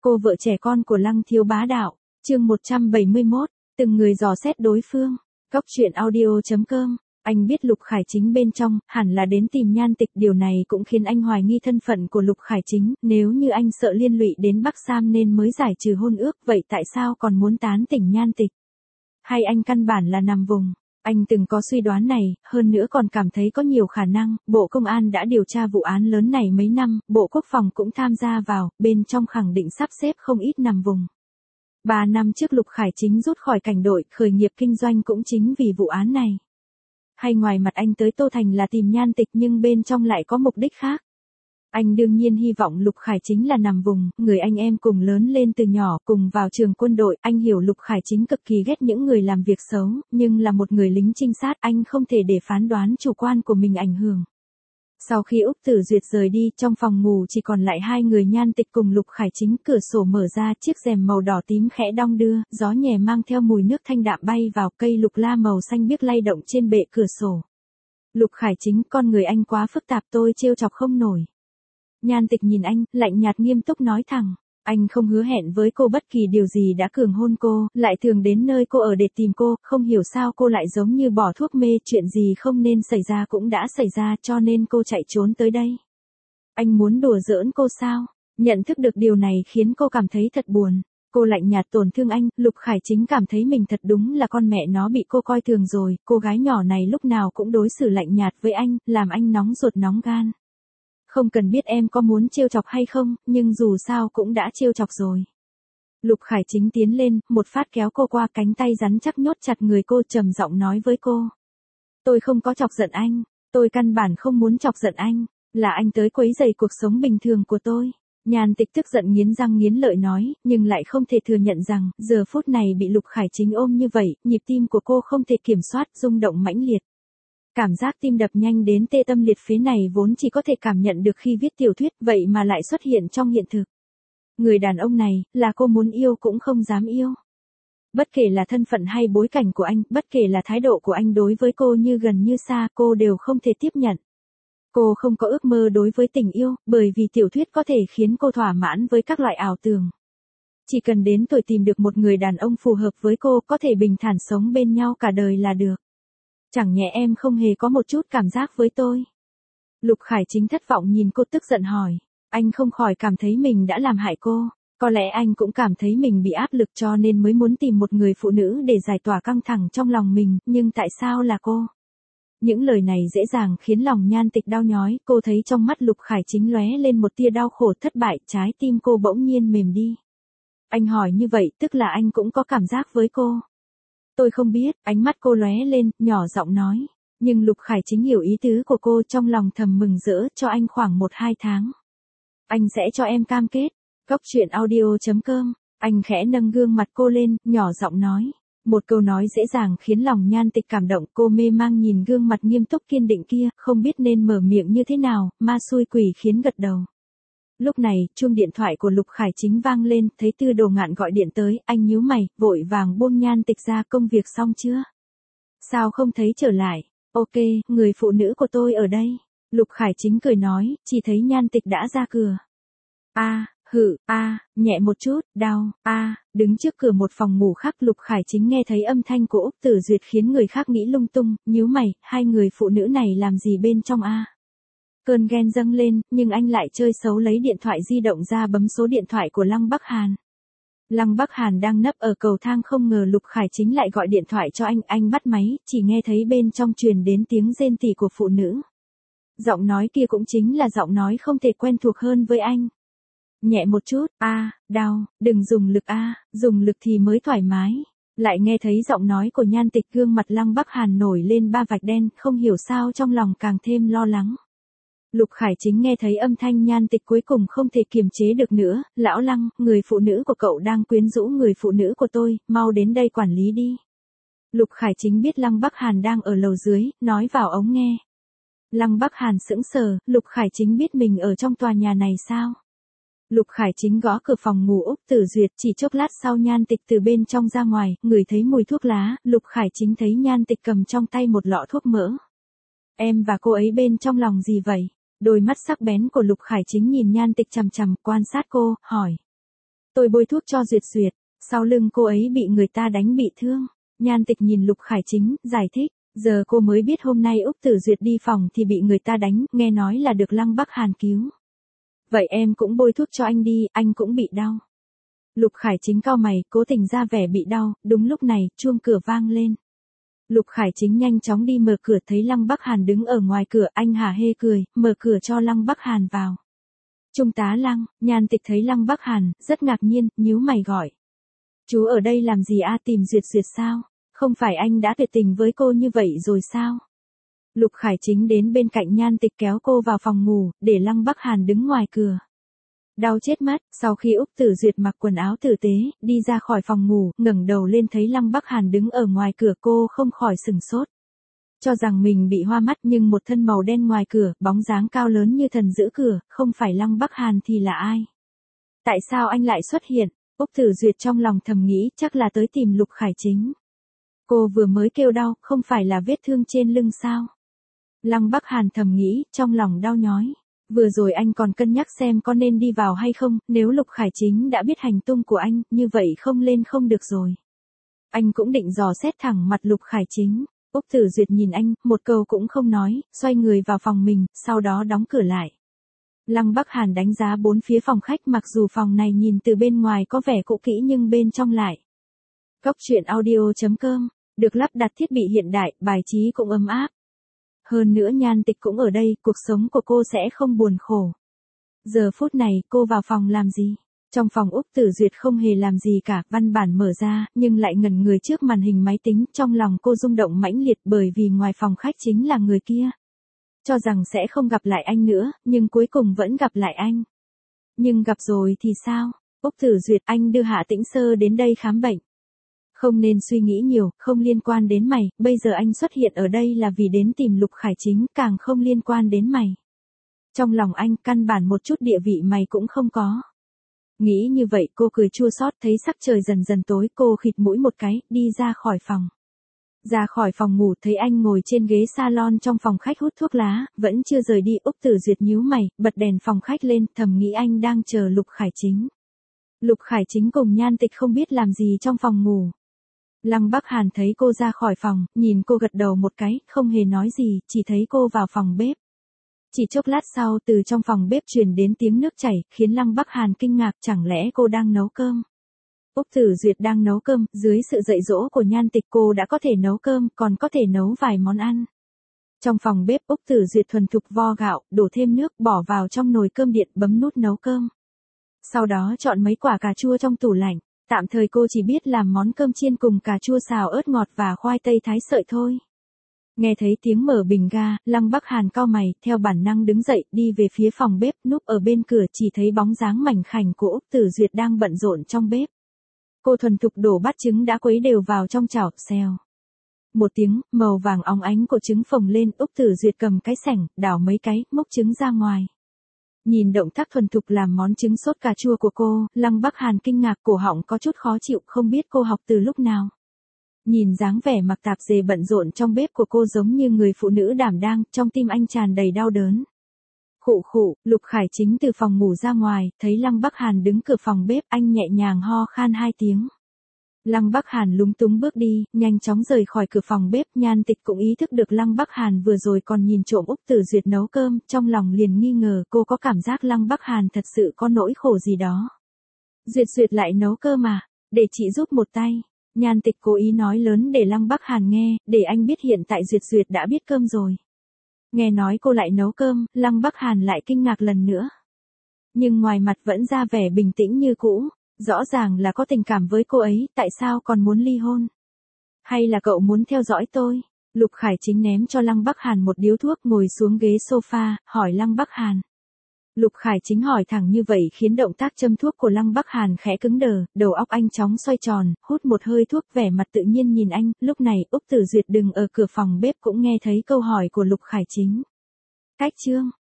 Cô vợ trẻ con của Lăng Thiếu Bá Đạo, chương 171, từng người dò xét đối phương. Cóc truyện audio.com. Anh biết Lục Khải Chính bên trong, hẳn là đến tìm Nhan Tịch, điều này cũng khiến anh hoài nghi thân phận của Lục Khải Chính, nếu như anh sợ liên lụy đến Bắc Sam nên mới giải trừ hôn ước, vậy tại sao còn muốn tán tỉnh Nhan Tịch? Hay anh căn bản là nằm vùng? Anh từng có suy đoán này, hơn nữa còn cảm thấy có nhiều khả năng, Bộ Công an đã điều tra vụ án lớn này mấy năm, Bộ Quốc phòng cũng tham gia vào, bên trong khẳng định sắp xếp không ít nằm vùng. 3 năm trước Lục Khải Chính rút khỏi cảnh đội, khởi nghiệp kinh doanh cũng chính vì vụ án này. Hay ngoài mặt anh tới Tô Thành là tìm Nhan Tịch nhưng bên trong lại có mục đích khác. Anh đương nhiên hy vọng Lục Khải Chính là nằm vùng, người anh em cùng lớn lên từ nhỏ, cùng vào trường quân đội, anh hiểu Lục Khải Chính cực kỳ ghét những người làm việc xấu, nhưng là một người lính trinh sát, anh không thể để phán đoán chủ quan của mình ảnh hưởng. Sau khi Úc Tử Duyệt rời đi, trong phòng ngủ chỉ còn lại hai người Nhan Tịch cùng Lục Khải Chính, cửa sổ mở ra, chiếc rèm màu đỏ tím khẽ đong đưa, gió nhẹ mang theo mùi nước thanh đạm bay vào, cây lục la màu xanh biếc lay động trên bệ cửa sổ. Lục Khải Chính, con người anh quá phức tạp, tôi trêu chọc không nổi. Nhan Tịch nhìn anh, lạnh nhạt nghiêm túc nói thẳng. Anh không hứa hẹn với cô bất kỳ điều gì, đã cường hôn cô, lại thường đến nơi cô ở để tìm cô, không hiểu sao cô lại giống như bỏ thuốc mê, chuyện gì không nên xảy ra cũng đã xảy ra, cho nên cô chạy trốn tới đây. Anh muốn đùa giỡn cô sao? Nhận thức được điều này khiến cô cảm thấy thật buồn. Cô lạnh nhạt tổn thương anh, Lục Khải Chính cảm thấy mình thật đúng là con mẹ nó bị cô coi thường rồi, cô gái nhỏ này lúc nào cũng đối xử lạnh nhạt với anh, làm anh nóng ruột nóng gan. Không cần biết em có muốn trêu chọc hay không, nhưng dù sao cũng đã trêu chọc rồi. Lục Khải Chính tiến lên, một phát kéo cô qua, cánh tay rắn chắc nhốt chặt người cô, trầm giọng nói với cô. Tôi không có chọc giận anh, tôi căn bản không muốn chọc giận anh, là anh tới quấy rầy cuộc sống bình thường của tôi. Nhan Tịch tức giận nghiến răng nghiến lợi nói, nhưng lại không thể thừa nhận rằng, giờ phút này bị Lục Khải Chính ôm như vậy, nhịp tim của cô không thể kiểm soát, rung động mãnh liệt. Cảm giác tim đập nhanh đến tê tâm liệt phế này vốn chỉ có thể cảm nhận được khi viết tiểu thuyết, vậy mà lại xuất hiện trong hiện thực. Người đàn ông này, là cô muốn yêu cũng không dám yêu. Bất kể là thân phận hay bối cảnh của anh, bất kể là thái độ của anh đối với cô như gần như xa, cô đều không thể tiếp nhận. Cô không có ước mơ đối với tình yêu, bởi vì tiểu thuyết có thể khiến cô thỏa mãn với các loại ảo tưởng. Chỉ cần đến tuổi tìm được một người đàn ông phù hợp với cô, có thể bình thản sống bên nhau cả đời là được. Chẳng nhẽ em không hề có một chút cảm giác với tôi? Lục Khải Chính thất vọng nhìn cô, tức giận hỏi. Anh không khỏi cảm thấy mình đã làm hại cô. Có lẽ anh cũng cảm thấy mình bị áp lực cho nên mới muốn tìm một người phụ nữ để giải tỏa căng thẳng trong lòng mình, nhưng tại sao là cô? Những lời này dễ dàng khiến lòng Nhan Tịch đau nhói, cô thấy trong mắt Lục Khải Chính lóe lên một tia đau khổ thất bại, trái tim cô bỗng nhiên mềm đi. Anh hỏi như vậy, tức là anh cũng có cảm giác với cô. Tôi không biết, ánh mắt cô lóe lên, nhỏ giọng nói. Nhưng Lục Khải Chính hiểu ý tứ của cô, trong lòng thầm mừng rỡ, cho anh khoảng 1-2 tháng. Anh sẽ cho em cam kết. Cóc truyện audio.com. Anh khẽ nâng gương mặt cô lên, nhỏ giọng nói. Một câu nói dễ dàng khiến lòng Nhan Tịch cảm động, cô mê mang nhìn gương mặt nghiêm túc kiên định kia, không biết nên mở miệng như thế nào, ma xui quỷ khiến gật đầu. Lúc này, chuông điện thoại của Lục Khải Chính vang lên, thấy Tư Đồ Ngạn gọi điện tới, anh nhíu mày, vội vàng buông Nhan Tịch ra, công việc xong chưa? Sao không thấy trở lại? Ok, người phụ nữ của tôi ở đây. Lục Khải Chính cười nói, chỉ thấy Nhan Tịch đã ra cửa. Nhẹ một chút, đau, đứng trước cửa một phòng ngủ khác, Lục Khải Chính nghe thấy âm thanh của Úc Tử Duyệt khiến người khác nghĩ lung tung, nhíu mày, hai người phụ nữ này làm gì bên trong Cơn ghen dâng lên, nhưng anh lại chơi xấu lấy điện thoại di động ra bấm số điện thoại của Lăng Bắc Hàn. Lăng Bắc Hàn đang nấp ở cầu thang, không ngờ Lục Khải Chính lại gọi điện thoại cho anh bắt máy, chỉ nghe thấy bên trong truyền đến tiếng rên tỉ của phụ nữ. Giọng nói kia cũng chính là giọng nói không thể quen thuộc hơn với anh. Nhẹ một chút, đau, đừng dùng lực dùng lực thì mới thoải mái. Lại nghe thấy giọng nói của Nhan Tịch, gương mặt Lăng Bắc Hàn nổi lên 3 vạch đen, không hiểu sao trong lòng càng thêm lo lắng. Lục Khải Chính nghe thấy âm thanh Nhan Tịch cuối cùng không thể kiềm chế được nữa, lão Lăng, người phụ nữ của cậu đang quyến rũ người phụ nữ của tôi, mau đến đây quản lý đi. Lục Khải Chính biết Lăng Bắc Hàn đang ở lầu dưới, nói vào ống nghe. Lăng Bắc Hàn sững sờ, Lục Khải Chính biết mình ở trong tòa nhà này sao? Lục Khải Chính gõ cửa phòng ngủ Úc Tử Duyệt, chỉ chốc lát sau Nhan Tịch từ bên trong ra ngoài, ngửi thấy mùi thuốc lá, Lục Khải Chính thấy Nhan Tịch cầm trong tay một lọ thuốc mỡ. Em và cô ấy bên trong lòng gì vậy? Đôi mắt sắc bén của Lục Khải Chính nhìn Nhan Tịch chằm chằm, quan sát cô, hỏi. Tôi bôi thuốc cho Duyệt Duyệt, sau lưng cô ấy bị người ta đánh bị thương. Nhan Tịch nhìn Lục Khải Chính, giải thích, giờ cô mới biết hôm nay Úc Tử Duyệt đi phòng thì bị người ta đánh, nghe nói là được Lăng Bắc Hàn cứu. Vậy em cũng bôi thuốc cho anh đi, anh cũng bị đau. Lục Khải Chính cau mày, cố tình ra vẻ bị đau, đúng lúc này, chuông cửa vang lên. Lục Khải Chính nhanh chóng đi mở cửa, thấy Lăng Bắc Hàn đứng ở ngoài cửa, anh hả hê cười, mở cửa cho Lăng Bắc Hàn vào. Trung tá Lăng, Nhan Tịch thấy Lăng Bắc Hàn, rất ngạc nhiên, nhíu mày gọi. Chú ở đây làm gì à, tìm Duyệt Duyệt sao? Không phải anh đã tuyệt tình với cô như vậy rồi sao? Lục Khải Chính đến bên cạnh Nhan Tịch kéo cô vào phòng ngủ, để Lăng Bắc Hàn đứng ngoài cửa. Đau chết mắt, sau khi Úc Tử Duyệt mặc quần áo tử tế, đi ra khỏi phòng ngủ, ngẩng đầu lên thấy Lăng Bắc Hàn đứng ở ngoài cửa, cô không khỏi sừng sốt. Cho rằng mình bị hoa mắt, nhưng một thân màu đen ngoài cửa, bóng dáng cao lớn như thần giữ cửa, không phải Lăng Bắc Hàn thì là ai? Tại sao anh lại xuất hiện? Úc Tử Duyệt trong lòng thầm nghĩ, chắc là tới tìm Lục Khải Chính. Cô vừa mới kêu đau, không phải là vết thương trên lưng sao? Lăng Bắc Hàn thầm nghĩ, trong lòng đau nhói. Vừa rồi anh còn cân nhắc xem có nên đi vào hay không, nếu Lục Khải Chính đã biết hành tung của anh, như vậy không lên không được rồi. Anh cũng định dò xét thẳng mặt Lục Khải Chính. Úc Tử Duyệt nhìn anh, một câu cũng không nói, xoay người vào phòng mình, sau đó đóng cửa lại. Lăng Bắc Hàn đánh giá bốn phía phòng khách, mặc dù phòng này nhìn từ bên ngoài có vẻ cũ kỹ nhưng bên trong lại. Góc truyện audio.com, được lắp đặt thiết bị hiện đại, bài trí cũng ấm áp. Hơn nữa Nhan Tịch cũng ở đây, cuộc sống của cô sẽ không buồn khổ. Giờ phút này, cô vào phòng làm gì? Trong phòng Úc Tử Duyệt không hề làm gì cả, văn bản mở ra, nhưng lại ngẩn người trước màn hình máy tính, trong lòng cô rung động mãnh liệt bởi vì ngoài phòng khách chính là người kia. Cho rằng sẽ không gặp lại anh nữa, nhưng cuối cùng vẫn gặp lại anh. Nhưng gặp rồi thì sao? Úc Tử Duyệt, anh đưa Hạ Tĩnh Sơ đến đây khám bệnh. Không nên suy nghĩ nhiều, không liên quan đến mày, bây giờ anh xuất hiện ở đây là vì đến tìm Lục Khải Chính, càng không liên quan đến mày. Trong lòng anh, căn bản một chút địa vị mày cũng không có. Nghĩ như vậy cô cười chua xót, thấy sắc trời dần dần tối, cô khịt mũi một cái, đi ra khỏi phòng. Ra khỏi phòng ngủ thấy anh ngồi trên ghế salon trong phòng khách hút thuốc lá, vẫn chưa rời đi. Úc Tử Duyệt nhíu mày, bật đèn phòng khách lên, thầm nghĩ anh đang chờ Lục Khải Chính. Lục Khải Chính cùng Nhan Tịch không biết làm gì trong phòng ngủ. Lăng Bắc Hàn thấy cô ra khỏi phòng, nhìn cô gật đầu một cái, không hề nói gì, chỉ thấy cô vào phòng bếp. Chỉ chốc lát sau, từ trong phòng bếp truyền đến tiếng nước chảy, khiến Lăng Bắc Hàn kinh ngạc, chẳng lẽ cô đang nấu cơm? Úc Tử Duyệt đang nấu cơm, dưới sự dạy dỗ của Nhan Tịch cô đã có thể nấu cơm, còn có thể nấu vài món ăn. Trong phòng bếp, Úc Tử Duyệt thuần thục vo gạo, đổ thêm nước, bỏ vào trong nồi cơm điện, bấm nút nấu cơm. Sau đó chọn mấy quả cà chua trong tủ lạnh. Tạm thời cô chỉ biết làm món cơm chiên cùng cà chua xào ớt ngọt và khoai tây thái sợi thôi. Nghe thấy tiếng mở bình ga, Lăng Bắc Hàn cau mày, theo bản năng đứng dậy, đi về phía phòng bếp, núp ở bên cửa, chỉ thấy bóng dáng mảnh khảnh của Úc Tử Duyệt đang bận rộn trong bếp. Cô thuần thục đổ bát trứng đã quấy đều vào trong chảo, xèo. Một tiếng, màu vàng óng ánh của trứng phồng lên, Úc Tử Duyệt cầm cái sảnh, đảo mấy cái, múc trứng ra ngoài. Nhìn động tác thuần thục làm món trứng sốt cà chua của cô, Lăng Bắc Hàn kinh ngạc, cổ họng có chút khó chịu, không biết cô học từ lúc nào. Nhìn dáng vẻ mặc tạp dề bận rộn trong bếp của cô giống như người phụ nữ đảm đang, trong tim anh tràn đầy đau đớn. Khụ khụ, Lục Khải Chính từ phòng ngủ ra ngoài, thấy Lăng Bắc Hàn đứng cửa phòng bếp, anh nhẹ nhàng ho khan 2 tiếng. Lăng Bắc Hàn lúng túng bước đi, nhanh chóng rời khỏi cửa phòng bếp. Nhan Tịch cũng ý thức được Lăng Bắc Hàn vừa rồi còn nhìn trộm Úc Tử Duyệt nấu cơm, trong lòng liền nghi ngờ, cô có cảm giác Lăng Bắc Hàn thật sự có nỗi khổ gì đó. Duyệt Duyệt lại nấu cơm à, để chị giúp một tay. Nhan Tịch cố ý nói lớn để Lăng Bắc Hàn nghe, để anh biết hiện tại Duyệt Duyệt đã biết cơm rồi. Nghe nói cô lại nấu cơm, Lăng Bắc Hàn lại kinh ngạc lần nữa. Nhưng ngoài mặt vẫn ra vẻ bình tĩnh như cũ. Rõ ràng là có tình cảm với cô ấy, tại sao còn muốn ly hôn? Hay là cậu muốn theo dõi tôi? Lục Khải Chính ném cho Lăng Bắc Hàn một điếu thuốc, ngồi xuống ghế sofa, hỏi Lăng Bắc Hàn. Lục Khải Chính hỏi thẳng như vậy khiến động tác châm thuốc của Lăng Bắc Hàn khẽ cứng đờ, đầu óc anh chóng xoay tròn, hút một hơi thuốc, vẻ mặt tự nhiên nhìn anh. Lúc này Úc Tử Duyệt đứng ở cửa phòng bếp cũng nghe thấy câu hỏi của Lục Khải Chính. Cách chương